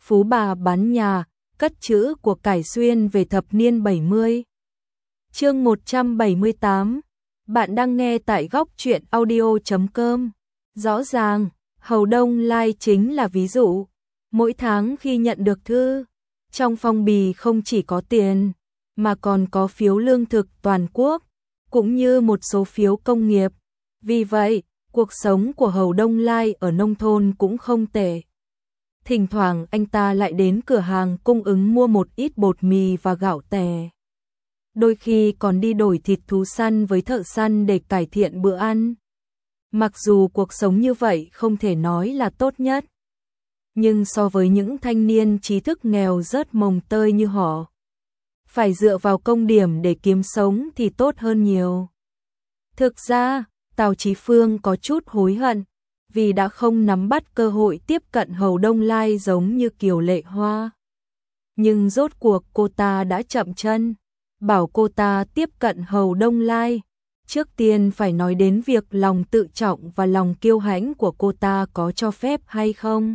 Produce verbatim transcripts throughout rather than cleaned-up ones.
Phú bà bán nhà, cất trữ của cải xuyên về thập niên bảy mươi. Chương một trăm bảy mươi tám. Bạn đang nghe tại góc truyện audio chấm com. Rõ ràng, Hầu Đông Lai chính là ví dụ. Mỗi tháng khi nhận được thư, trong phong bì không chỉ có tiền, mà còn có phiếu lương thực toàn quốc, cũng như một số phiếu công nghiệp. Vì vậy, cuộc sống của Hầu Đông Lai ở nông thôn cũng không tệ. Thỉnh thoảng anh ta lại đến cửa hàng cung ứng mua một ít bột mì và gạo tẻ. Đôi khi còn đi đổi thịt thú săn với thợ săn để cải thiện bữa ăn. Mặc dù cuộc sống như vậy không thể nói là tốt nhất, nhưng so với những thanh niên trí thức nghèo rớt mồng tơi như họ, phải dựa vào công điểm để kiếm sống thì tốt hơn nhiều. Thực ra, Tào Chí Phương có chút hối hận, vì đã không nắm bắt cơ hội tiếp cận Hầu Đông Lai giống như Kiều Lệ Hoa. Nhưng rốt cuộc cô ta đã chậm chân, bảo cô ta tiếp cận Hầu Đông Lai. Trước tiên phải nói đến việc lòng tự trọng và lòng kiêu hãnh của cô ta có cho phép hay không.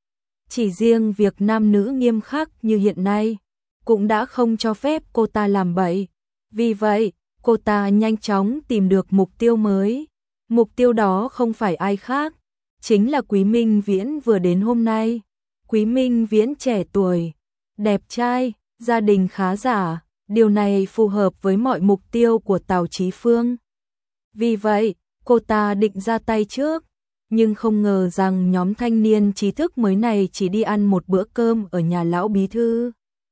Chỉ riêng việc nam nữ nghiêm khắc như hiện nay, cũng đã không cho phép cô ta làm bậy. Vì vậy, cô ta nhanh chóng tìm được mục tiêu mới. Mục tiêu đó không phải ai khác, chính là Quý Minh Viễn vừa đến hôm nay. Quý Minh Viễn trẻ tuổi, đẹp trai, gia đình khá giả, điều này phù hợp với mọi mục tiêu của Tào Chí Phương. Vì vậy, cô ta định ra tay trước, nhưng không ngờ rằng nhóm thanh niên trí thức mới này chỉ đi ăn một bữa cơm ở nhà lão bí thư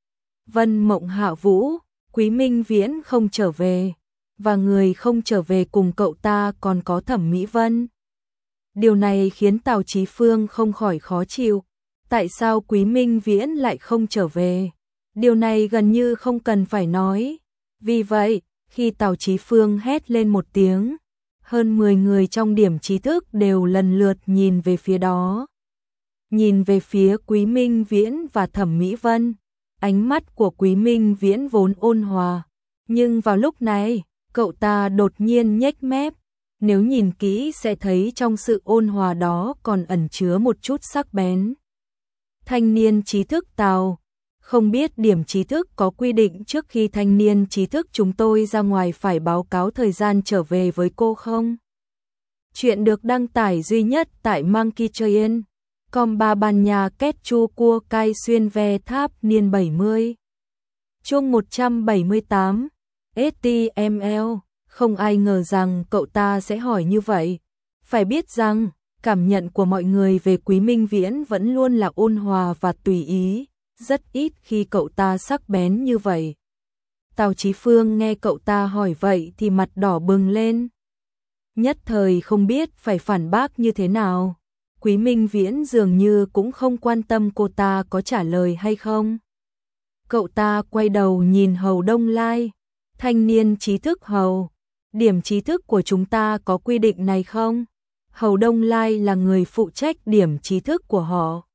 Vân Mộng Hạ Vũ. Quý Minh Viễn không trở về, và người không trở về cùng cậu ta còn có Thẩm Mỹ Vân. Điều này khiến Tào Chí Phương không khỏi khó chịu. Tại sao Quý Minh Viễn lại không trở về? Điều này gần như không cần phải nói. Vì vậy, khi Tào Chí Phương hét lên một tiếng, hơn mười người trong điểm trí thức đều lần lượt nhìn về phía đó. Nhìn về phía Quý Minh Viễn và Thẩm Mỹ Vân. Ánh mắt của Quý Minh Viễn vốn ôn hòa, nhưng vào lúc này, cậu ta đột nhiên nhếch mép. Nếu nhìn kỹ sẽ thấy trong sự ôn hòa đó còn ẩn chứa một chút sắc bén. Thanh niên trí thức Tào, không biết điểm trí thức có quy định trước khi thanh niên trí thức chúng tôi ra ngoài phải báo cáo thời gian trở về với cô không? Chuyện được đăng tải duy nhất tại Monkey Train. Com ba ban nhà kết chu cua cai xuyên ve tháp niên bảy mươi. Chương một trăm bảy mươi tám. ét tê em lờ. Không ai ngờ rằng cậu ta sẽ hỏi như vậy. Phải biết rằng, cảm nhận của mọi người về Quý Minh Viễn vẫn luôn là ôn hòa và tùy ý, rất ít khi cậu ta sắc bén như vậy. Tào Chí Phương nghe cậu ta hỏi vậy thì mặt đỏ bừng lên. Nhất thời không biết phải phản bác như thế nào. Quý Minh Viễn dường như cũng không quan tâm cô ta có trả lời hay không. Cậu ta quay đầu nhìn Hầu Đông Lai. Thanh niên trí thức Hầu, điểm trí thức của chúng ta có quy định này không? Hầu Đông Lai là người phụ trách điểm trí thức của họ.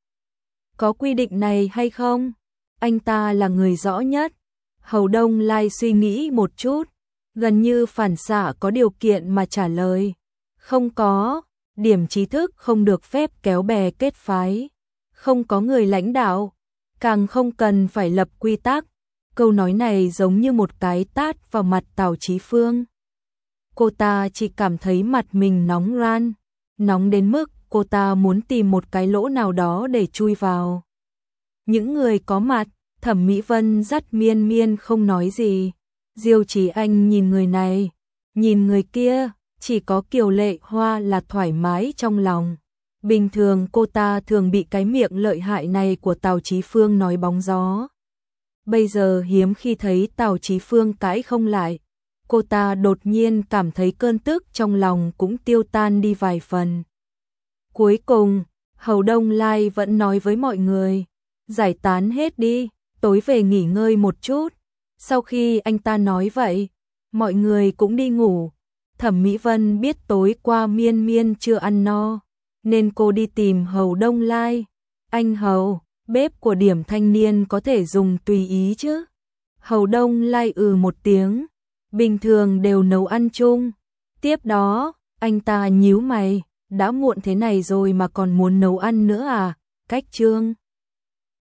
Có quy định này hay không? Anh ta là người rõ nhất. Hầu Đông Lai suy nghĩ một chút, gần như phản xạ có điều kiện mà trả lời. Không có. Điểm trí thức không được phép kéo bè kết phái, không có người lãnh đạo, càng không cần phải lập quy tắc. Câu nói này giống như một cái tát vào mặt Tào Chí Phương. Cô ta chỉ cảm thấy mặt mình nóng ran, nóng đến mức cô ta muốn tìm một cái lỗ nào đó để chui vào. Những người có mặt, Thẩm Mỹ Vân dắt miên miên không nói gì. Diêu Chí Anh nhìn người này, nhìn người kia. Chỉ có Kiều Lệ Hoa là thoải mái trong lòng. Bình thường cô ta thường bị cái miệng lợi hại này của Tào Chí Phương nói bóng gió. Bây giờ hiếm khi thấy Tào Chí Phương cãi không lại, cô ta đột nhiên cảm thấy cơn tức trong lòng cũng tiêu tan đi vài phần. Cuối cùng, Hầu Đông Lai vẫn nói với mọi người, giải tán hết đi, tối về nghỉ ngơi một chút. Sau khi anh ta nói vậy, mọi người cũng đi ngủ. Thẩm Mỹ Vân biết tối qua miên miên chưa ăn no, nên cô đi tìm Hầu Đông Lai. Anh Hầu, bếp của điểm thanh niên có thể dùng tùy ý chứ? Hầu Đông Lai ừ một tiếng, bình thường đều nấu ăn chung. Tiếp đó, anh ta nhíu mày, đã muộn thế này rồi mà còn muốn nấu ăn nữa à? Cách chương